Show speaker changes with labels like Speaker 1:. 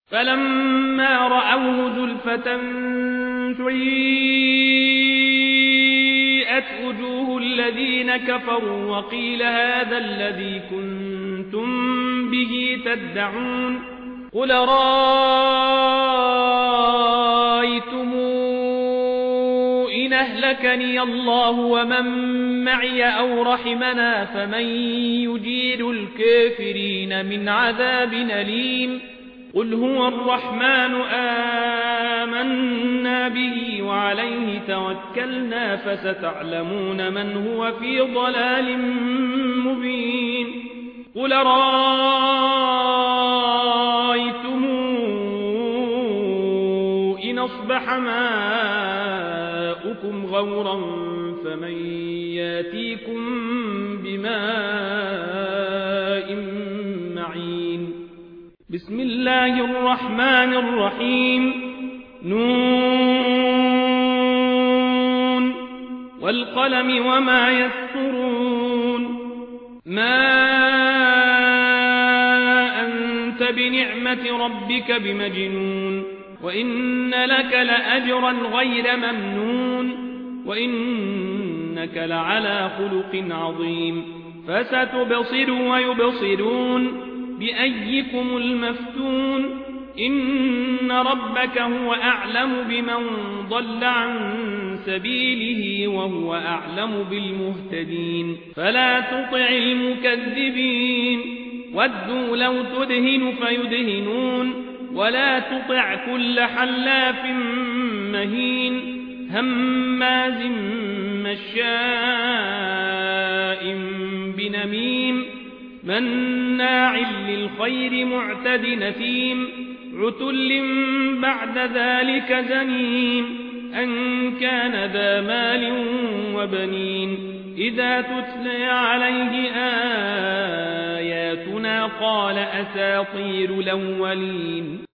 Speaker 1: فلما رأوه زلفة سيئت وجوه الذين كفروا وقيل هذا الذي كنتم به تدعون قل رأيتم إن أهلكني الله ومن معي أو رحمنا فمن يجير الكافرين من عذاب أليم قل هو الرحمن آمنا به وعليه توكلنا فستعلمون من هو في ضلال مبين قل رأيتم إن أصبح ماؤكم غورا فمن ياتيكم بماء معين بسم الله الرحمن الرحيم نون والقلم وما يسطرون ما أنت بنعمة ربك بمجنون وإن لك لأجرا غير ممنون وإنك لعلى خلق عظيم فستبصر ويبصرون بأيكم المفتون إن ربك هو أعلم بمن ضل عن سبيله وهو أعلم بالمهتدين فلا تطع المكذبين ودوا لو تدهن فيدهنون ولا تطع كل حلاف مهين هماز مشاء بنميم مناع للخير معتد نثيم عتل بعد ذلك زنيم أن كان ذا مال وبنين إذا تتلى عليه آياتنا قال أساطير الأولين